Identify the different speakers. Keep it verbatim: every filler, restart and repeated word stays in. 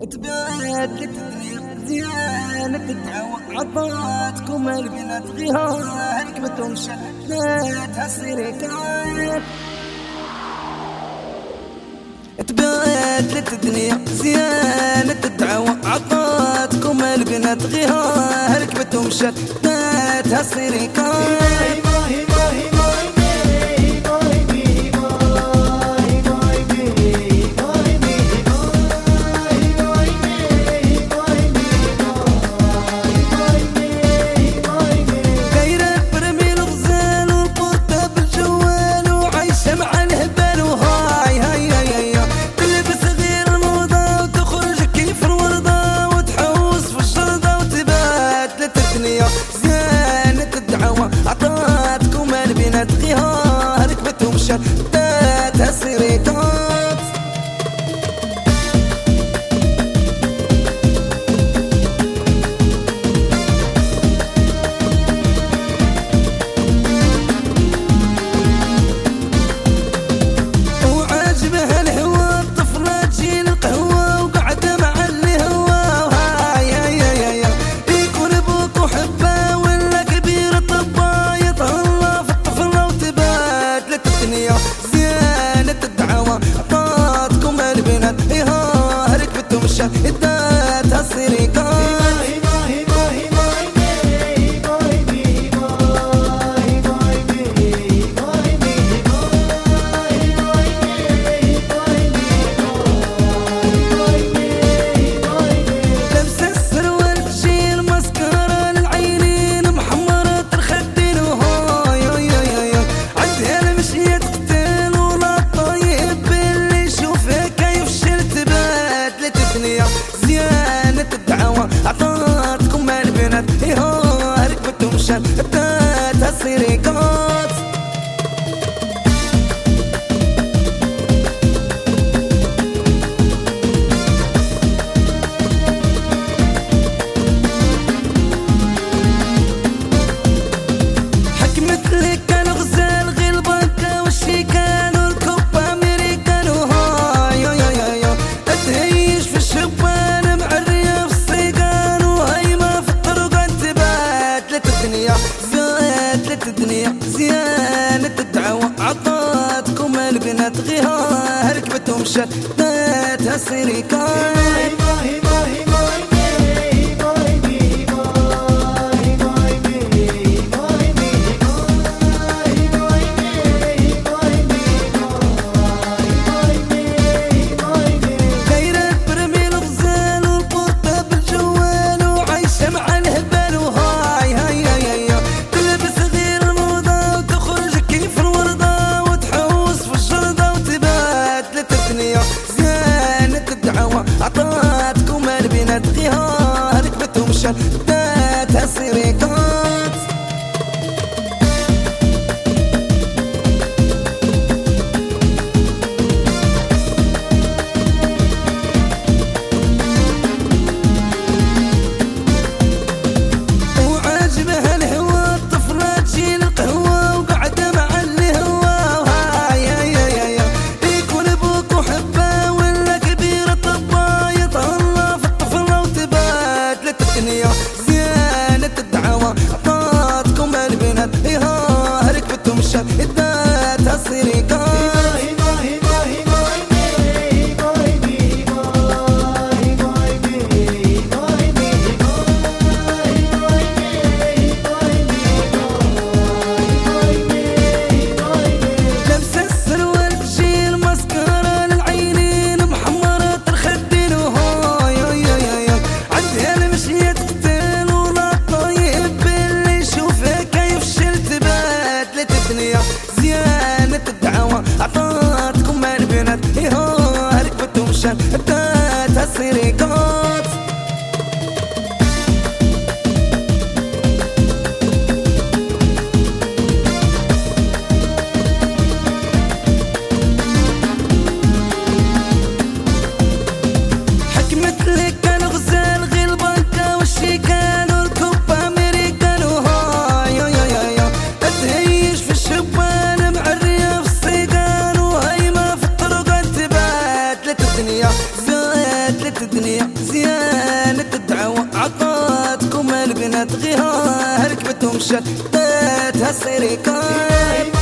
Speaker 1: تبادلت الدنيا زيانة الدعوة عطاتكم البنات غيها ركبتهم شدتها سريكات. تبادلت الدنيا زيانة الدعوة عطاتكم البنات غيها ركبتهم شدتها سريكات. زيانة الدعوة عطاتكم البنات غيها ركبتهم شدتها سريكات. وعاجبها الهوى الطفلة تجي القهوة وقاعدة مع الهوى وهاي هاي هاي يكون ابوك وحبه ولا كبير طبا يتهلا في الطفلة وتبادلت الدنيا زيانة الدعوة عطاتكم البنات غيها ركبتهم شدتها سريكات. زيانة الدعوة عطاتكم البنات غيها ركبتهم شدتها سريكات. حكمت لك الغزال غير البنكة والشيكان والكوب امريكان وهاي يا يا يا تهيش في الشبان مع الرياف الصيقان وهيمة في الطرقان. تبادلت الدنيا زادلت الدنيا زيانة الدعوة عطاتكم البنات غيها ركبتهم شدتها سريكات. زيانة الدعوة عطاتكم البنات غيها ركبتهم شدتها سريكات. وعاجبها الهوى الطفلة تجي القهوة وقاعدة مع الهوى وهاي هاي هاي يكون ابوك وحبه ولا كبير طبا يتهلا في الطفلة وتبادلت الدنيا زيانة الدعوة عطاتكم البنات غيها ركبتهم شدتها سريكات. زيانة الدعوة بنات غيها ركبتهم شتتها السريكات.